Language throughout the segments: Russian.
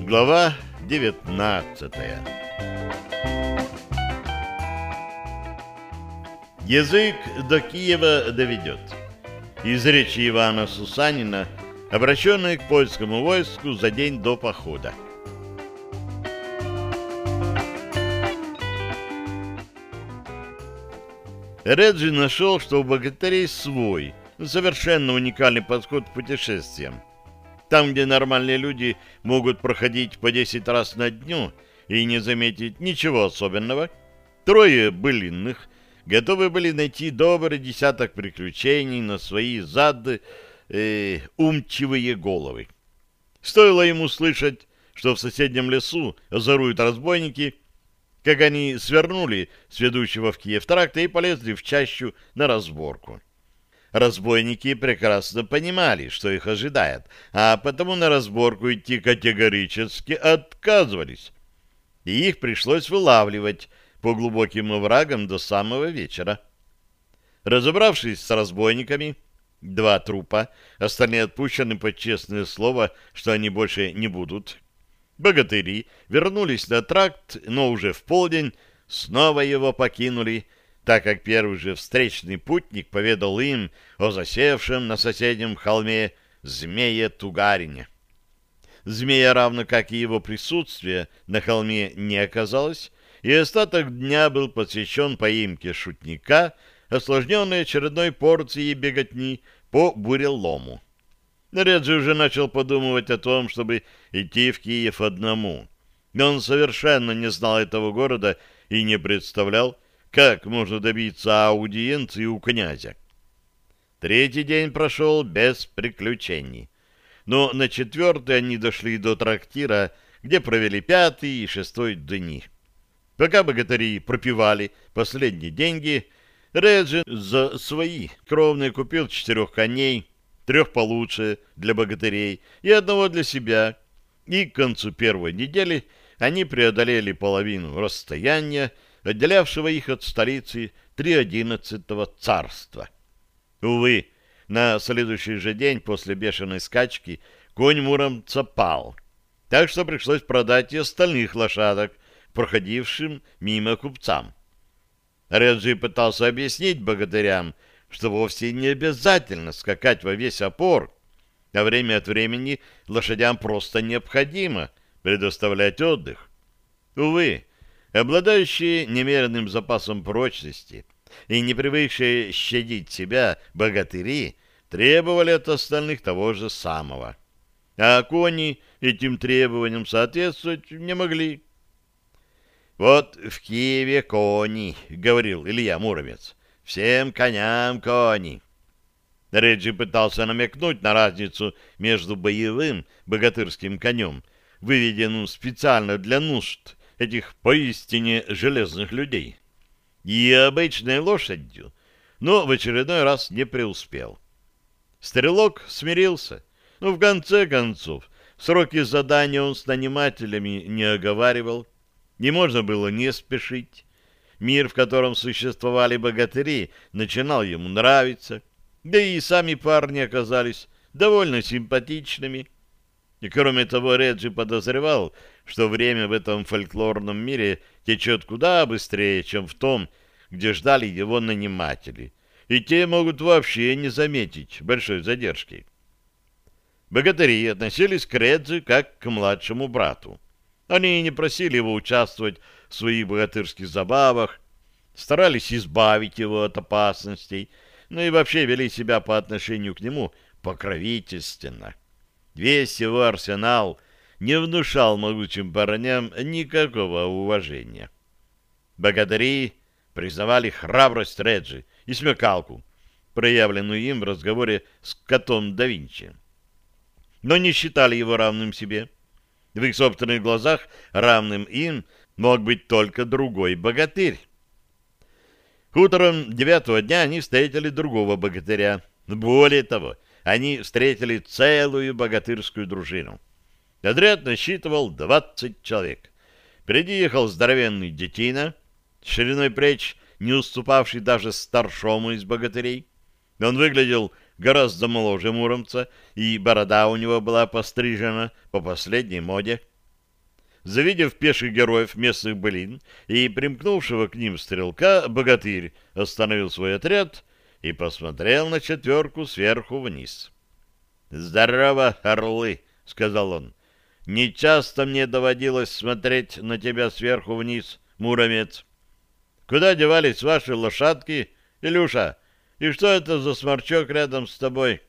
Глава 19. Язык до Киева доведет. Из речи Ивана Сусанина, обращенной к польскому войску за день до похода. Реджи нашел, что у богатырей свой, совершенно уникальный подход к путешествиям. Там, где нормальные люди могут проходить по 10 раз на дню и не заметить ничего особенного, трое былинных готовы были найти добрый десяток приключений на свои умчивые головы. Стоило ему слышать, что в соседнем лесу озоруют разбойники, как они свернули с ведущего в Киев тракта и полезли в чащу на разборку. Разбойники прекрасно понимали, что их ожидает, а потому на разборку идти категорически отказывались. И их пришлось вылавливать по глубоким оврагам до самого вечера. Разобравшись с разбойниками, 2 трупа, остальные отпущены под честное слово, что они больше не будут. Богатыри вернулись на тракт, но уже в полдень снова его покинули, так как первый же встречный путник поведал им о засевшем на соседнем холме змее-тугарине. Змея, равно как и его присутствие, на холме не оказалось, и остаток дня был посвящен поимке шутника, осложненной очередной порцией беготни по бурелому. Реджи уже начал подумывать о том, чтобы идти в Киев одному, но он совершенно не знал этого города и не представлял, как можно добиться аудиенции у князя. 3-й день прошел без приключений. Но на 4-й они дошли до трактира, где провели 5-й и 6-й дни. Пока богатыри пропивали последние деньги, Реджи за свои кровные купил 4 коней, 3 получше для богатырей и 1 для себя. И к концу первой недели они преодолели половину расстояния, отделявшего их от столицы 3-11 царства. Увы, на следующий же день после бешеной скачки конь муромца пал, так что пришлось продать и остальных лошадок проходившим мимо купцам. Реджи пытался объяснить богатырям, что вовсе не обязательно скакать во весь опор, а время от времени лошадям просто необходимо предоставлять отдых. Увы, обладающие немеренным запасом прочности и не привыкшие щадить себя богатыри требовали от остальных того же самого. А кони этим требованиям соответствовать не могли. «Вот в Киеве кони», — говорил Илья Муромец, — «всем коням кони». Реджи пытался намекнуть на разницу между боевым богатырским конем, выведенным специально для нужд этих поистине железных людей, и обычной лошадью, но в очередной раз не преуспел. Стрелок смирился, но в конце концов сроки задания он с нанимателями не оговаривал, не можно было не спешить. Мир, в котором существовали богатыри, начинал ему нравиться, да и сами парни оказались довольно симпатичными. И кроме того, Реджи подозревал, что время в этом фольклорном мире течет куда быстрее, чем в том, где ждали его наниматели, и те могут вообще не заметить большой задержки. Богатыри относились к Реджи как к младшему брату. Они не просили его участвовать в своих богатырских забавах, старались избавить его от опасностей, но и вообще вели себя по отношению к нему покровительственно. Весь его арсенал не внушал могучим парням никакого уважения. Богатыри признавали храбрость Реджи и смекалку, проявленную им в разговоре с котом да Винчи, но не считали его равным себе. В их собственных глазах равным им мог быть только другой богатырь. Утром 9-го дня они встретили другого богатыря. Более того, они встретили целую богатырскую дружину. Отряд насчитывал 20 человек. Впереди ехал здоровенный детина, шириной плеч не уступавший даже старшому из богатырей. Он выглядел гораздо моложе Муромца, и борода у него была пострижена по последней моде. Завидев пеших героев местных былин и примкнувшего к ним стрелка, богатырь остановил свой отряд и посмотрел на четверку сверху вниз. «Здорово, орлы!» — сказал он. «Не часто мне доводилось смотреть на тебя сверху вниз, Муромец. Куда девались ваши лошадки, Илюша? И что это за сморчок рядом с тобой?»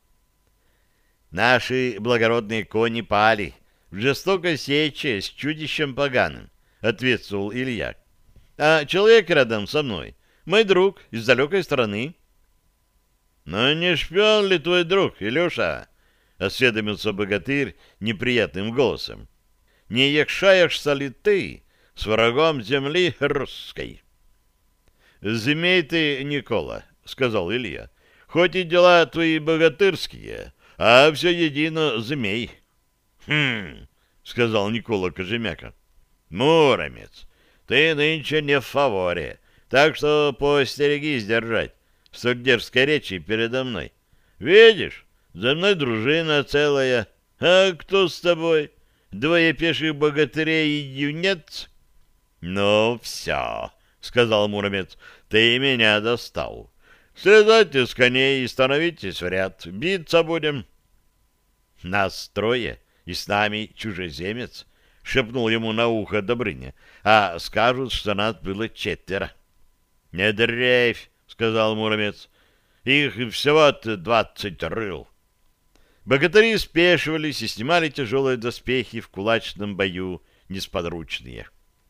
«Наши благородные кони пали в жестокой сече с чудищем поганым», — ответствовал Илья. «А человек рядом со мной, мой друг из далекой страны». «Но не шпион ли твой друг, Илюша?» — осведомился богатырь неприятным голосом. «Не якшаешься ли ты с врагом земли русской?» «Змей ты, Никола», — сказал Илья, — «хоть и дела твои богатырские, а все едино змей». «Хм», — сказал Никола Кожемяка, — «Муромец, ты нынче не в фаворе, так что поостерегись держать столь дерзкой речи передо мной. Видишь, за мной дружина целая. А кто с тобой? Двое пеших богатырей и юнец?» «Ну, все», — сказал Муромец, — «ты меня достал. Слезайте с коней и становитесь в ряд. Биться будем». «Нас трое, и с нами чужеземец», — шепнул ему на ухо Добрыня, — «а скажут, что нас было 4». «Не дрейфь», — сказал Муромец, — «их всего-то 20 рыл». Богатыри спешивались и снимали тяжелые доспехи в кулачном бою несподручные.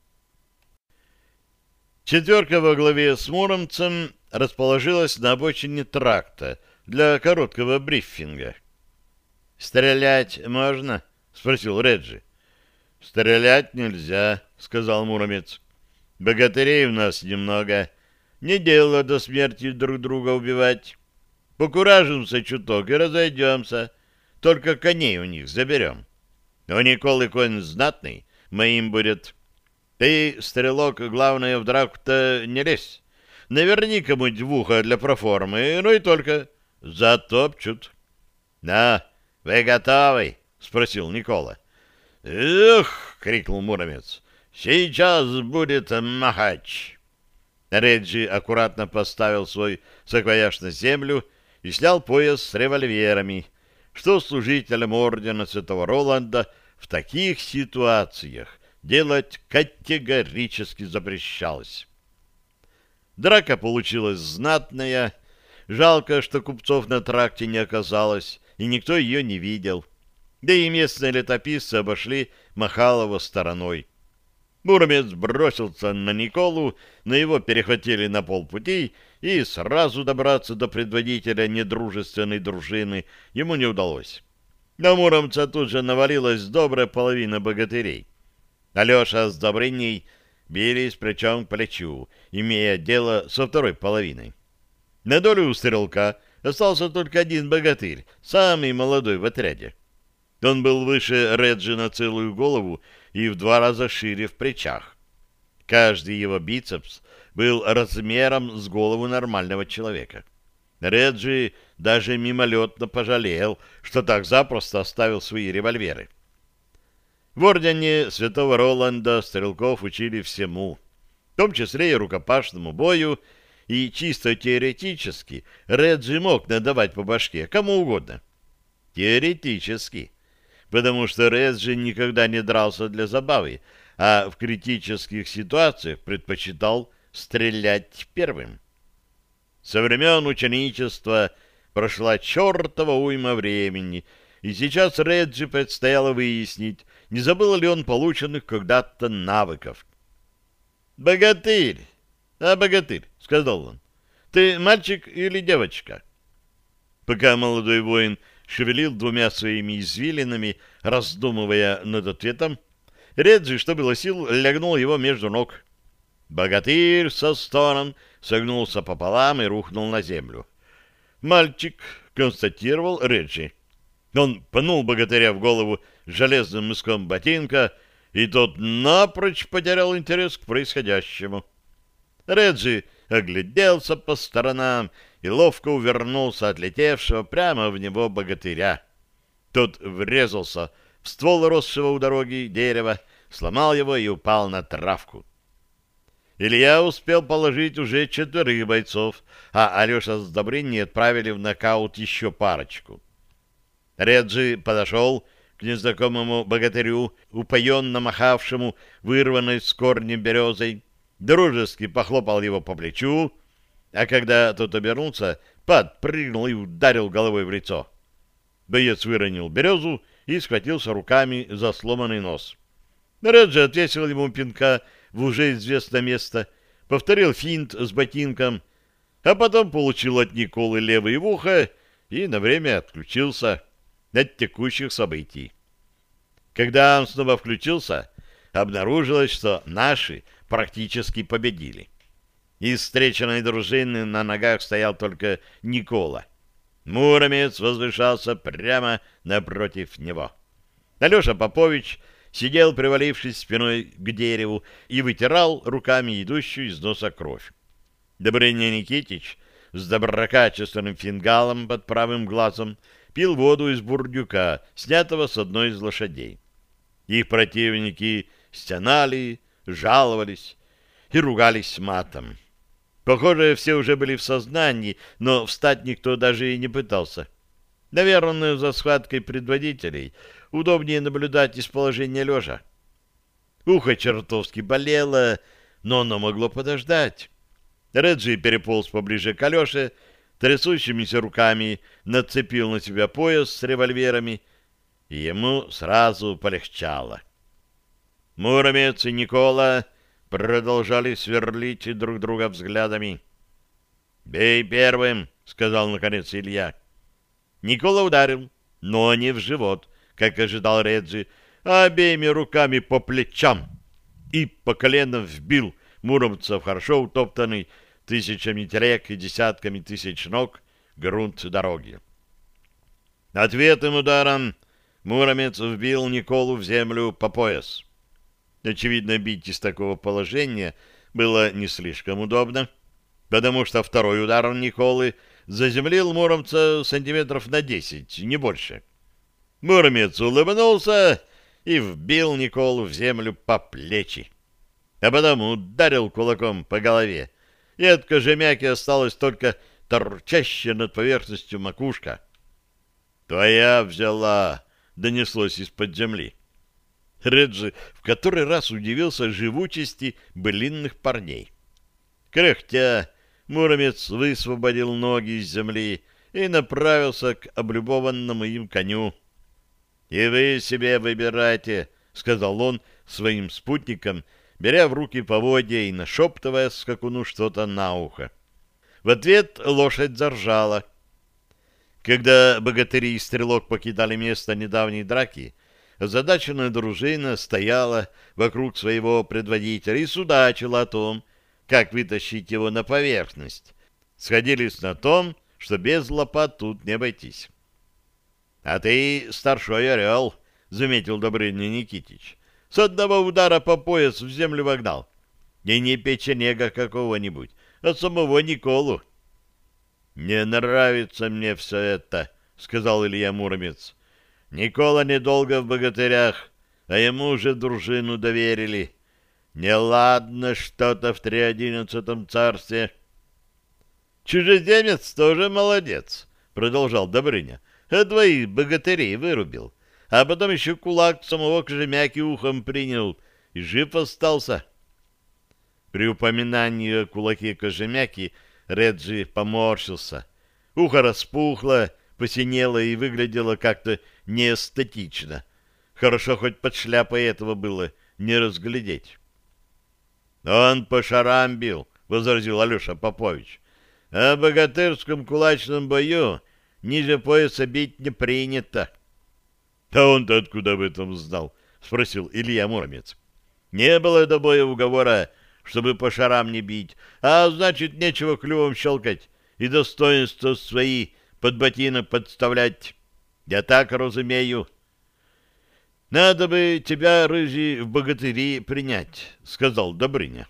Четверка во главе с Муромцем расположилась на обочине тракта для короткого брифинга. «Стрелять можно?» — спросил Реджи. «Стрелять нельзя», — сказал Муромец. «Богатырей у нас немного. Не дело до смерти друг друга убивать. Покуражимся чуток и разойдемся. Только коней у них заберем. У Николы конь знатный, моим будет. Ты, стрелок, главное, в драку-то не лезь. Наверни кому-нибудь в ухо для проформы, ну и только затопчут». «На, вы готовы?» — спросил Никола. «Эх!» — крикнул Муромец. «Сейчас будет махач!» Реджи аккуратно поставил свой саквояж на землю и снял пояс с револьверами, что служителям ордена Святого Роланда в таких ситуациях делать категорически запрещалось. Драка получилась знатная. Жалко, что купцов на тракте не оказалось, и никто ее не видел. Да и местные летописцы обошли Махалова стороной. Муромец бросился на Николу, но его перехватили на полпути, и сразу добраться до предводителя недружественной дружины ему не удалось. На Муромца тут же навалилась добрая половина богатырей. Алеша с Добрыней бились плечом к плечу, имея дело со второй половиной. На долю у стрелка остался только один богатырь, самый молодой в отряде. Он был выше Реджи на целую голову и в 2 раза шире в плечах. Каждый его бицепс был размером с голову нормального человека. Реджи даже мимолетно пожалел, что так запросто оставил свои револьверы. В ордене Святого Роланда стрелков учили всему, в том числе и рукопашному бою, и чисто теоретически Реджи мог надавать по башке кому угодно. Теоретически, потому что Реджи никогда не дрался для забавы, а в критических ситуациях предпочитал стрелять первым. Со времен ученичества прошла чертова уйма времени, и сейчас Реджи предстояло выяснить, не забыл ли он полученных когда-то навыков. «Богатырь! Богатырь!» — сказал он. «Ты мальчик или девочка?» Пока молодой воин шевелил 2 своими извилинами, раздумывая над ответом, Реджи, что было сил, лягнул его между ног. Богатырь со стоном согнулся пополам и рухнул на землю. «Мальчик», — констатировал Реджи. Он пнул богатыря в голову железным мыском ботинка, и тот напрочь потерял интерес к происходящему. Реджи огляделся по сторонам и ловко увернулся от летевшего прямо в него богатыря. Тот врезался в ствол росшего у дороги дерева, сломал его и упал на травку. Илья успел положить уже 4 бойцов, а Алеша с Добрыней отправили в нокаут еще парочку. Реджи подошел к незнакомому богатырю, упоенно махавшему вырванной с корнем березой, дружески похлопал его по плечу, а когда тот обернулся, подпрыгнул и ударил головой в лицо. Боец выронил березу и схватился руками за сломанный нос. Реджи отвесил ему пинка в уже известное место, повторил финт с ботинком, а потом получил от Николы левое в ухо и на время отключился от текущих событий. Когда он снова включился, обнаружилось, что наши практически победили. Из встреченной дружины на ногах стоял только Никола. Муромец возвышался прямо напротив него. Алеша Попович сидел, привалившись спиной к дереву, и вытирал руками идущую из носа кровь. Добрыня Никитич с доброкачественным фингалом под правым глазом пил воду из бурдюка, снятого с одной из лошадей. Их противники стенали, жаловались и ругались матом. Похоже, все уже были в сознании, но встать никто даже и не пытался. Наверное, за схваткой предводителей удобнее наблюдать из положения лежа. Ухо чертовски болело, но оно могло подождать. Реджи переполз поближе к Алёше, трясущимися руками нацепил на себя пояс с револьверами, и ему сразу полегчало. Муромец и Никола продолжали сверлить друг друга взглядами. «Бей первым», — сказал наконец Илья. Никола ударил, но не в живот, как ожидал Реджи, а обеими руками по плечам и по коленам вбил Муромца в хорошо утоптанный тысячами телег и десятками тысяч ног грунт дороги. Ответным ударом Муромец вбил Николу в землю по пояс. Очевидно, бить из такого положения было не слишком удобно, потому что второй удар Николы заземлил Муромца сантиметров на 10, не больше. Муромец улыбнулся и вбил Николу в землю по плечи, а потом ударил кулаком по голове, и от кожемяки осталась только торчащая над поверхностью макушка. «Твоя взяла!» — донеслось из-под земли. Реджи в который раз удивился живучести былинных парней. Кряхтя, Муромец высвободил ноги из земли и направился к облюбованному им коню. «И вы себе выбирайте», — сказал он своим спутникам, беря в руки поводья и нашептывая скакуну что-то на ухо. В ответ лошадь заржала. Когда богатыри и стрелок покидали место недавней драки, озадаченная дружина стояла вокруг своего предводителя и судачила о том, как вытащить его на поверхность. Сходились на том, что без лопат тут не обойтись. — А ты старшой орел, — заметил Добрыня Никитич. — С одного удара по пояс в землю вогнал. И не печенега какого-нибудь, а самого Николу. — Не нравится мне все это, — сказал Илья Муромец. Никола недолго в богатырях, а ему уже дружину доверили. Неладно что-то в 311 царстве. — Чужеземец тоже молодец, — продолжал Добрыня. — А 2 богатырей вырубил, а потом еще кулак самого Кожемяки ухом принял и жив остался. При упоминании о кулаке Кожемяки Реджи поморщился. Ухо распухло, посинело и выглядело как-то неэстетично. Хорошо, хоть под шляпой этого было не разглядеть. — Он по шарам бил, — возразил Алеша Попович. — А в богатырском кулачном бою ниже пояса бить не принято. — А он-то откуда об этом знал? — спросил Илья Муромец. — Не было до боя уговора, чтобы по шарам не бить, а значит, нечего клювом щелкать и достоинства свои под ботинок подставлять. Я так разумею. — Надо бы тебя, рыжий, в богатыри принять, — сказал Добрыня.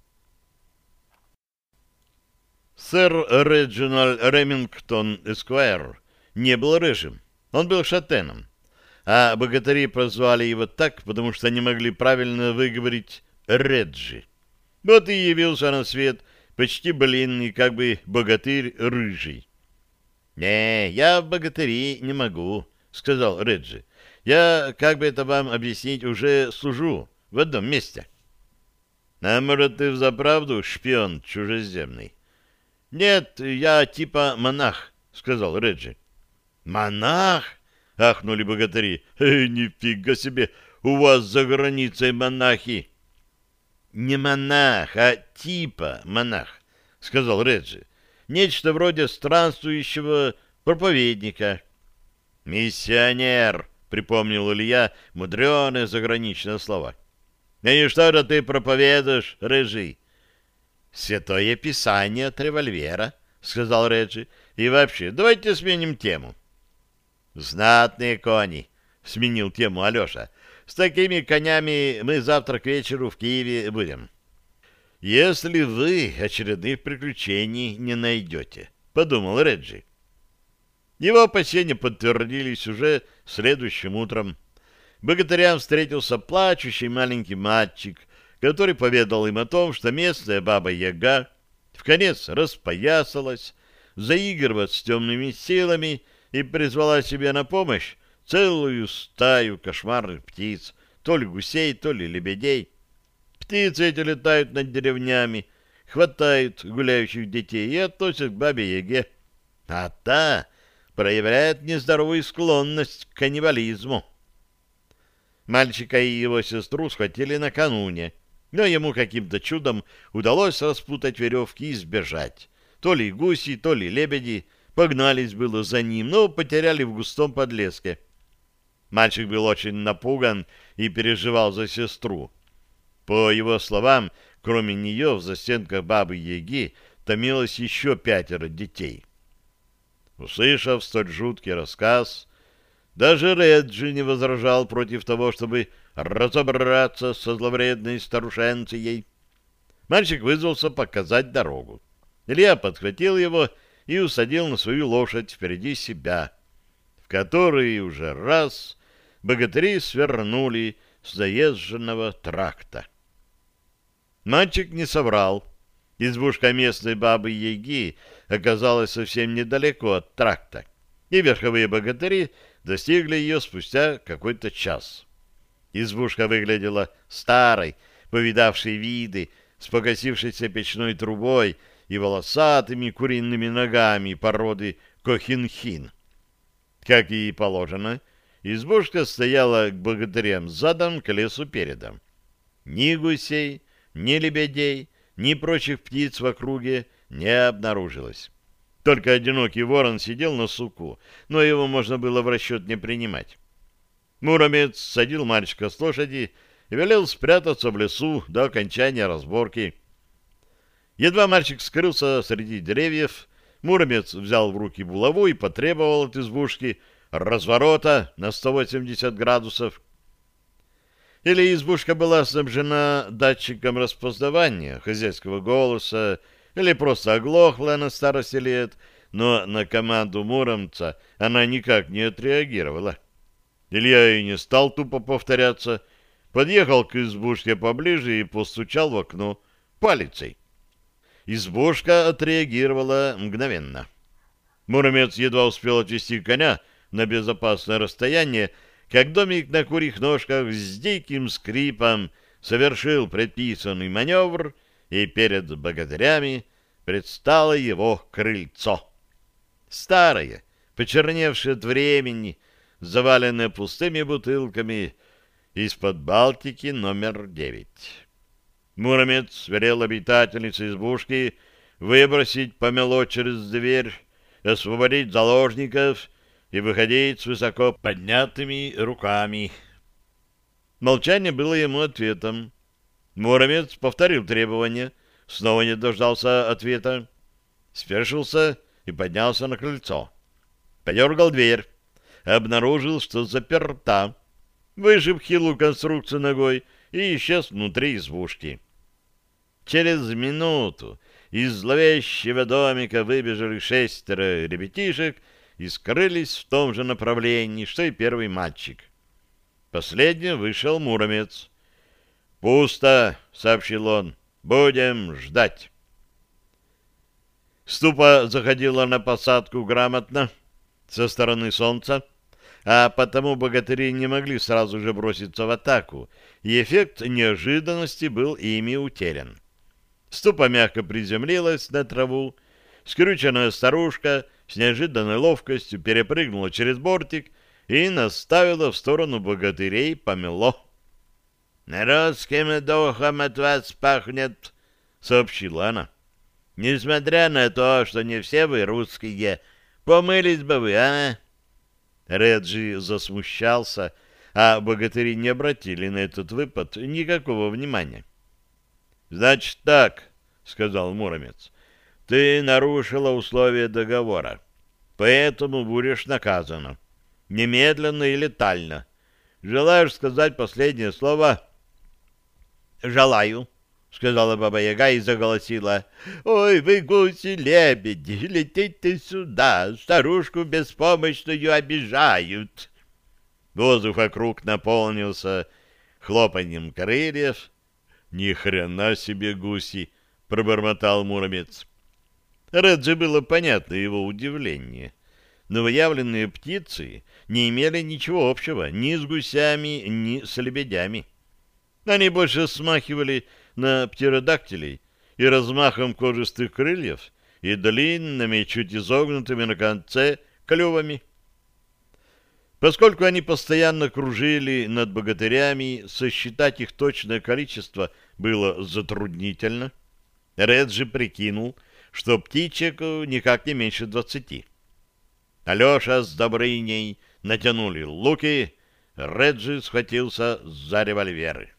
Сэр Реджинальд Ремингтон Эсквайр не был рыжим, он был шатеном, а богатыри прозвали его так, потому что не могли правильно выговорить «Реджи». Вот и явился на свет почти блинный, как бы богатырь рыжий. «Не, я в богатыри не могу», — сказал Реджи. «Я, как бы это вам объяснить, уже служу в одном месте». «А может, ты взаправду шпион чужеземный?» «Нет, я типа монах», — сказал Реджи. «Монах?» — ахнули богатыри. «Нифига себе! У вас за границей монахи!» «Не монах, а типа монах», — сказал Реджи. «Нечто вроде странствующего проповедника». «Миссионер», — припомнил Илья мудреные заграничные слова. «И что же ты проповедуешь, Рыжий?» «Святое Писание от револьвера», — сказал Реджи. «И вообще, давайте сменим тему». «Знатные кони», — сменил тему Алеша. «С такими конями мы завтра к вечеру в Киеве будем». «Если вы очередных приключений не найдете», — подумал Реджи. Его опасения подтвердились уже следующим утром. Богатырям встретился плачущий маленький мальчик, который поведал им о том, что местная баба-яга вконец распоясалась, заигрывает с темными силами и призвала себе на помощь целую стаю кошмарных птиц, то ли гусей, то ли лебедей. Птицы эти летают над деревнями, хватают гуляющих детей и относят к бабе-яге, а та проявляет нездоровую склонность к каннибализму. Мальчика и его сестру схватили накануне, но ему каким-то чудом удалось распутать веревки и сбежать. То ли гуси, то ли лебеди погнались было за ним, но потеряли в густом подлеске. Мальчик был очень напуган и переживал за сестру. По его словам, кроме нее в застенках бабы-яги томилось еще 5 детей. Услышав столь жуткий рассказ, даже Реджи не возражал против того, чтобы разобраться со зловредной старушенцией. Мальчик вызвался показать дорогу. Илья подхватил его и усадил на свою лошадь впереди себя, в который уже раз богатыри свернули с заезженного тракта. Мальчик не соврал. Избушка местной бабы-яги оказалась совсем недалеко от тракта, и верховые богатыри достигли ее спустя какой-то час. Избушка выглядела старой, повидавшей виды, с покосившейся печной трубой и волосатыми куриными ногами породы кохинхин. Как и положено, избушка стояла к богатырям задом, к лесу передом. Ни гусей, ни лебедей, ни прочих птиц в округе не обнаружилось. Только одинокий ворон сидел на суку, но его можно было в расчет не принимать. Муромец садил мальчика с лошади и велел спрятаться в лесу до окончания разборки. Едва мальчик скрылся среди деревьев, Муромец взял в руки булаву и потребовал от избушки разворота на 180 градусов. Или избушка была снабжена датчиком распознавания хозяйского голоса, или просто оглохла на старости лет, но на команду Муромца она никак не отреагировала. Илья и не стал тупо повторяться, подъехал к избушке поближе и постучал в окно палицей. Избушка отреагировала мгновенно. Муромец едва успел отвести коня на безопасное расстояние, как домик на курьих ножках с диким скрипом совершил предписанный маневр, и перед богатырями предстало его крыльцо. Старое, почерневшее от времени, заваленное пустыми бутылками из-под Балтики номер 9. Муромец велел обитательнице избушки выбросить помело через дверь, освободить заложников и выходить с высоко поднятыми руками. Молчание было ему ответом. Муромец повторил требование, снова не дождался ответа, спешился и поднялся на крыльцо. Подергал дверь, обнаружил, что заперта, вышиб хилую конструкцию ногой и исчез внутри избушки. Через минуту из зловещего домика выбежали 6 ребятишек и скрылись в том же направлении, что и первый мальчик. Последним вышел Муромец. «Пусто», — сообщил он. «Будем ждать». Ступа заходила на посадку грамотно, со стороны солнца, а потому богатыри не могли сразу же броситься в атаку, и эффект неожиданности был ими утерян. Ступа мягко приземлилась на траву, скрюченная старушка с неожиданной ловкостью перепрыгнула через бортик и наставила в сторону богатырей помело. «Русским духом от вас пахнет», — сообщила она. «Несмотря на то, что не все вы русские, помылись бы вы, а?» Реджи засмущался, а богатыри не обратили на этот выпад никакого внимания. «Значит так», — сказал Муромец, — «ты нарушила условия договора, поэтому будешь наказана. Немедленно и летально. Желаешь сказать последнее слово?» «Желаю», — сказала Баба-Яга и заголосила. «Ой, вы, гуси-лебеди, летите сюда, старушку беспомощную обижают». Воздух вокруг наполнился хлопаньем крыльев. «Ни хрена себе гуси!» — пробормотал Муромец. Реджи было понятно его удивление. Новоявленные птицы не имели ничего общего ни с гусями, ни с лебедями. Они больше смахивали на птеродактилей и размахом кожистых крыльев, и длинными, чуть изогнутыми на конце клювами. Поскольку они постоянно кружили над богатырями, сосчитать их точное количество было затруднительно. Реджи прикинул, что птичек никак не меньше 20. Алеша с Добрыней натянули луки, Реджи схватился за револьверы.